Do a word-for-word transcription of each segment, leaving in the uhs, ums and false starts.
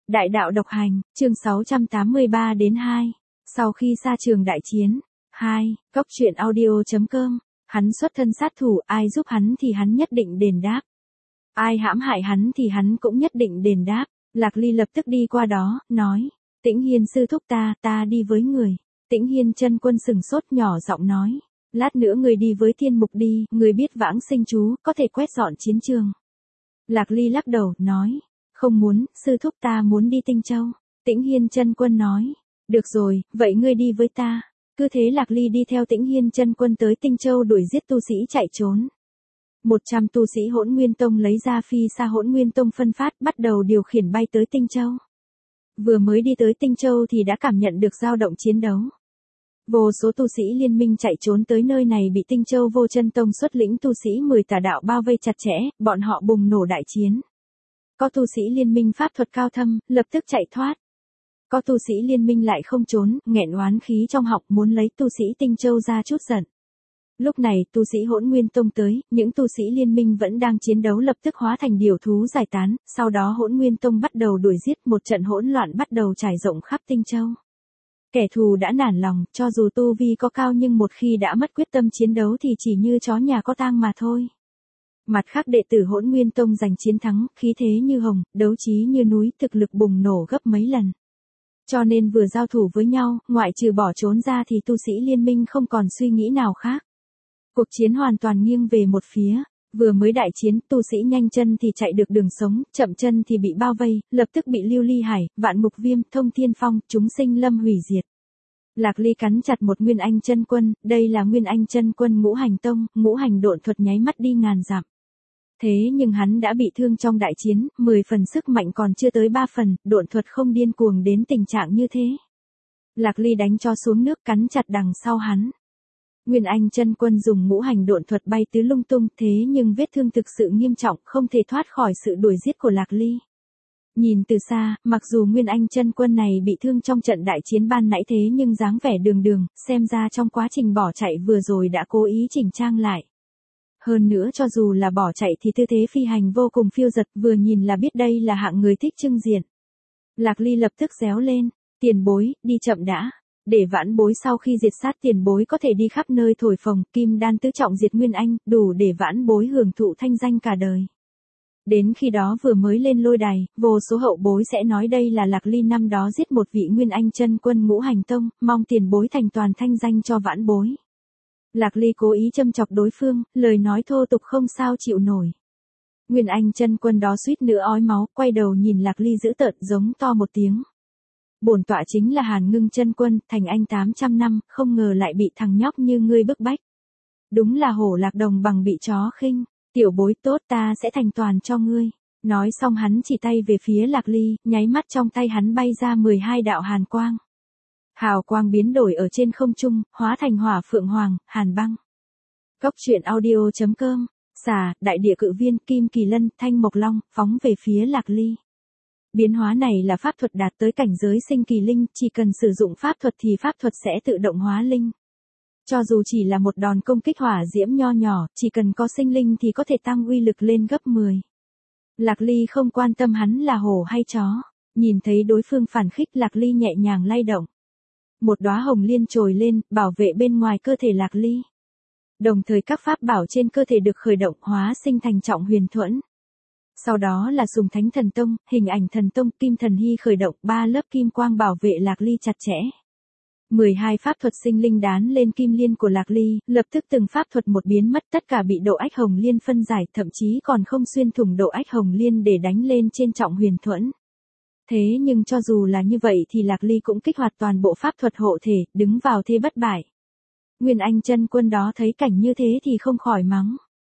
Đại đạo độc hành, chương sáu trăm tám mươi ba đến hai. Sau khi xa trường đại chiến. hai. Cốc truyện audio chấm com. Hắn xuất thân sát thủ, ai giúp hắn thì hắn nhất định đền đáp. Ai hãm hại hắn thì hắn cũng nhất định đền đáp. Lạc Ly lập tức đi qua đó, nói. Tĩnh Hiên sư thúc ta, ta đi với người. Tĩnh Hiên chân quân sừng sốt nhỏ giọng nói. Lát nữa người đi với thiên mục đi, người biết vãng sinh chú, có thể quét dọn chiến trường. Lạc Ly lắc đầu, nói. Không muốn, sư thúc ta muốn đi Tinh Châu. Tĩnh Hiên chân quân nói. Được rồi, vậy ngươi đi với ta. Cứ thế Lạc Ly đi theo Tĩnh Hiên chân quân tới Tinh Châu đuổi giết tu sĩ chạy trốn. Một trăm tu sĩ Hỗn Nguyên Tông lấy ra phi xa Hỗn Nguyên Tông phân phát, bắt đầu điều khiển bay tới Tinh Châu. Vừa mới đi tới Tinh Châu thì đã cảm nhận được dao động chiến đấu. Vô số tu sĩ liên minh chạy trốn tới nơi này bị Tinh Châu Vô Chân Tông xuất lĩnh tu sĩ mười tà đạo bao vây chặt chẽ, bọn họ bùng nổ đại chiến. Có tu sĩ liên minh pháp thuật cao thâm, lập tức chạy thoát. Có tu sĩ liên minh lại không trốn, nghẹn oán khí trong họng muốn lấy tu sĩ Tinh Châu ra chút giận. Lúc này tu sĩ Hỗn Nguyên Tông tới, những tu sĩ liên minh vẫn đang chiến đấu lập tức hóa thành điều thú giải tán, sau đó Hỗn Nguyên Tông bắt đầu đuổi giết, một trận hỗn loạn bắt đầu trải rộng khắp Tinh Châu. Kẻ thù đã nản lòng, cho dù tu vi có cao nhưng một khi đã mất quyết tâm chiến đấu thì chỉ như chó nhà có tang mà thôi. Mặt khác đệ tử Hỗn Nguyên Tông giành chiến thắng, khí thế như hồng, đấu trí như núi, thực lực bùng nổ gấp mấy lần. Cho nên vừa giao thủ với nhau, ngoại trừ bỏ trốn ra thì tu sĩ liên minh không còn suy nghĩ nào khác. Cuộc chiến hoàn toàn nghiêng về một phía, vừa mới đại chiến, tu sĩ nhanh chân thì chạy được đường sống, chậm chân thì bị bao vây, lập tức bị Lưu Ly Hải, Vạn Mục Viêm, Thông Thiên Phong, chúng sinh lâm hủy diệt. Lạc Ly cắn chặt một Nguyên Anh chân quân, đây là Nguyên Anh chân quân Ngũ Hành Tông, Ngũ Hành độn thuật nháy mắt đi ngàn dặm. Thế nhưng hắn đã bị thương trong đại chiến, mười phần sức mạnh còn chưa tới ba phần, độn thuật không điên cuồng đến tình trạng như thế. Lạc Ly đánh cho xuống nước cắn chặt đằng sau hắn. Nguyên Anh chân quân dùng ngũ hành độn thuật bay tứ lung tung, thế nhưng vết thương thực sự nghiêm trọng, không thể thoát khỏi sự đuổi giết của Lạc Ly. Nhìn từ xa, mặc dù Nguyên Anh chân quân này bị thương trong trận đại chiến ban nãy thế nhưng dáng vẻ đường đường, xem ra trong quá trình bỏ chạy vừa rồi đã cố ý chỉnh trang lại. Hơn nữa cho dù là bỏ chạy thì tư thế phi hành vô cùng phiêu dật, vừa nhìn là biết đây là hạng người thích trưng diện. Lạc Ly lập tức réo lên, tiền bối, đi chậm đã. Để vãn bối sau khi diệt sát tiền bối có thể đi khắp nơi thổi phồng, kim đan tứ trọng diệt Nguyên Anh, đủ để vãn bối hưởng thụ thanh danh cả đời. Đến khi đó vừa mới lên lôi đài, vô số hậu bối sẽ nói đây là Lạc Ly năm đó giết một vị Nguyên Anh chân quân Ngũ Hành Tông, mong tiền bối thành toàn thanh danh cho vãn bối. Lạc Ly cố ý châm chọc đối phương, lời nói thô tục không sao chịu nổi. Nguyên Anh chân quân đó suýt nữa ói máu, quay đầu nhìn Lạc Ly dữ tợn giống to một tiếng. Bổn tọa chính là Hàn Ngưng chân quân, thành anh tám trăm năm, không ngờ lại bị thằng nhóc như ngươi bức bách. Đúng là hổ lạc đồng bằng bị chó khinh, tiểu bối tốt ta sẽ thành toàn cho ngươi. Nói xong hắn chỉ tay về phía Lạc Ly, nháy mắt trong tay hắn bay ra mười hai đạo hàn quang. Hào quang biến đổi ở trên không trung, hóa thành hỏa phượng hoàng, hàn băng. Cốc truyện audio chấm com, xà, đại địa cự viên, kim kỳ lân, thanh mộc long, phóng về phía Lạc Ly. Biến hóa này là pháp thuật đạt tới cảnh giới sinh kỳ linh, chỉ cần sử dụng pháp thuật thì pháp thuật sẽ tự động hóa linh. Cho dù chỉ là một đòn công kích hỏa diễm nho nhỏ, chỉ cần có sinh linh thì có thể tăng uy lực lên gấp mười. Lạc Ly không quan tâm hắn là hổ hay chó, nhìn thấy đối phương phản khích Lạc Ly nhẹ nhàng lay động. Một đóa hồng liên trồi lên, bảo vệ bên ngoài cơ thể Lạc Ly. Đồng thời các pháp bảo trên cơ thể được khởi động hóa sinh thành trọng huyền thuẫn. Sau đó là Sùng Thánh Thần Tông, Hình Ảnh Thần Tông, Kim Thần Hy khởi động ba lớp kim quang bảo vệ Lạc Ly chặt chẽ. mười hai pháp thuật sinh linh đán lên kim liên của Lạc Ly, lập tức từng pháp thuật một biến mất, tất cả bị độ ách hồng liên phân giải, thậm chí còn không xuyên thủng độ ách hồng liên để đánh lên trên trọng huyền thuẫn. Thế nhưng cho dù là như vậy thì Lạc Ly cũng kích hoạt toàn bộ pháp thuật hộ thể, đứng vào thế bất bại. Nguyên Anh chân quân đó thấy cảnh như thế thì không khỏi mắng.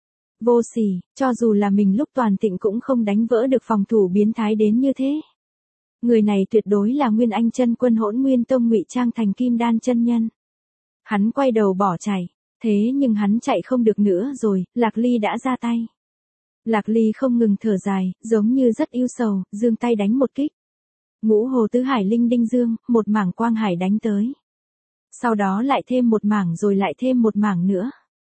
Vô sỉ, cho dù là mình lúc toàn thịnh cũng không đánh vỡ được phòng thủ biến thái đến như thế. Người này tuyệt đối là Nguyên Anh chân quân Hỗn Nguyên Tông ngụy trang thành kim đan chân nhân. Hắn quay đầu bỏ chạy, thế nhưng hắn chạy không được nữa rồi, Lạc Ly đã ra tay. Lạc Ly không ngừng thở dài, giống như rất yêu sầu, giương tay đánh một kích. Ngũ hồ tứ hải linh đinh dương, một mảng quang hải đánh tới. Sau đó lại thêm một mảng rồi lại thêm một mảng nữa.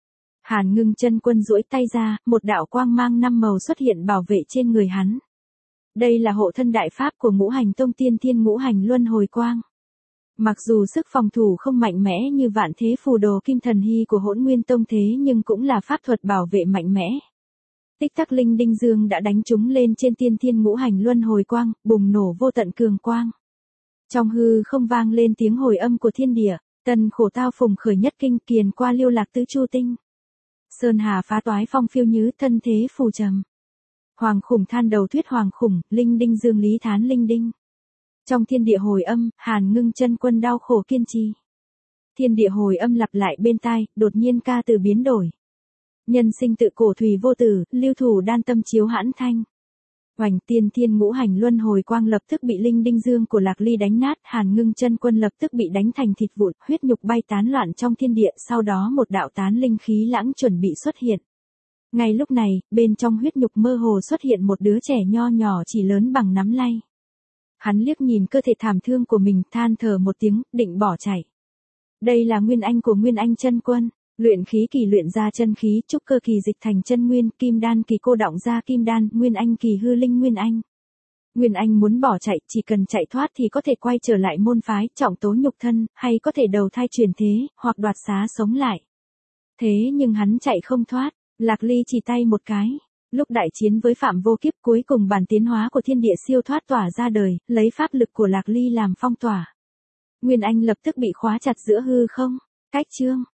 Hàn Ngưng chân quân duỗi tay ra, một đạo quang mang năm màu xuất hiện bảo vệ trên người hắn. Đây là hộ thân đại pháp của ngũ hành tông tiên thiên ngũ hành luân hồi quang. Mặc dù sức phòng thủ không mạnh mẽ như vạn thế phù đồ kim thần hy của hỗn nguyên tông thế nhưng cũng là pháp thuật bảo vệ mạnh mẽ. Tích tắc linh đinh dương đã đánh chúng lên trên tiên thiên ngũ hành luân hồi quang, bùng nổ vô tận cường quang. Trong hư không vang lên tiếng hồi âm của thiên địa, tân khổ tao phùng khởi nhất kinh kiền qua liêu lạc tứ chu tinh. Sơn hà phá toái phong phiêu nhứ thân thế phù trầm. Hoàng khủng than đầu thuyết hoàng khủng, linh đinh dương lý thán linh đinh. Trong thiên địa hồi âm, Hàn Ngưng chân quân đau khổ kiên trì. Thiên địa hồi âm lặp lại bên tai, đột nhiên ca từ biến đổi. Nhân sinh tự cổ thủy vô tử, lưu thủ đan tâm chiếu hãn thanh. Hoành tiên thiên ngũ hành luân hồi quang lập tức bị linh đinh dương của Lạc Ly đánh nát, Hàn Ngưng chân quân lập tức bị đánh thành thịt vụn, huyết nhục bay tán loạn trong thiên địa, sau đó một đạo tán linh khí lãng chuẩn bị xuất hiện. Ngay lúc này, bên trong huyết nhục mơ hồ xuất hiện một đứa trẻ nho nhỏ chỉ lớn bằng nắm lay. Hắn liếc nhìn cơ thể thảm thương của mình, than thở một tiếng, định bỏ chạy. Đây là nguyên anh của Nguyên Anh chân quân, luyện khí kỳ luyện ra chân khí, trúc cơ kỳ dịch thành chân nguyên, kim đan kỳ cô đọng ra kim đan, Nguyên Anh kỳ hư linh Nguyên Anh. Nguyên Anh muốn bỏ chạy, chỉ cần chạy thoát thì có thể quay trở lại môn phái, trọng tố nhục thân, hay có thể đầu thai chuyển thế, hoặc đoạt xá sống lại. Thế nhưng hắn chạy không thoát, Lạc Ly chỉ tay một cái. Lúc đại chiến với Phạm Vô Kiếp cuối cùng bản tiến hóa của thiên địa siêu thoát tỏa ra đời, lấy pháp lực của Lạc Ly làm phong tỏa. Nguyên Anh lập tức bị khóa chặt giữa hư không. Cách chương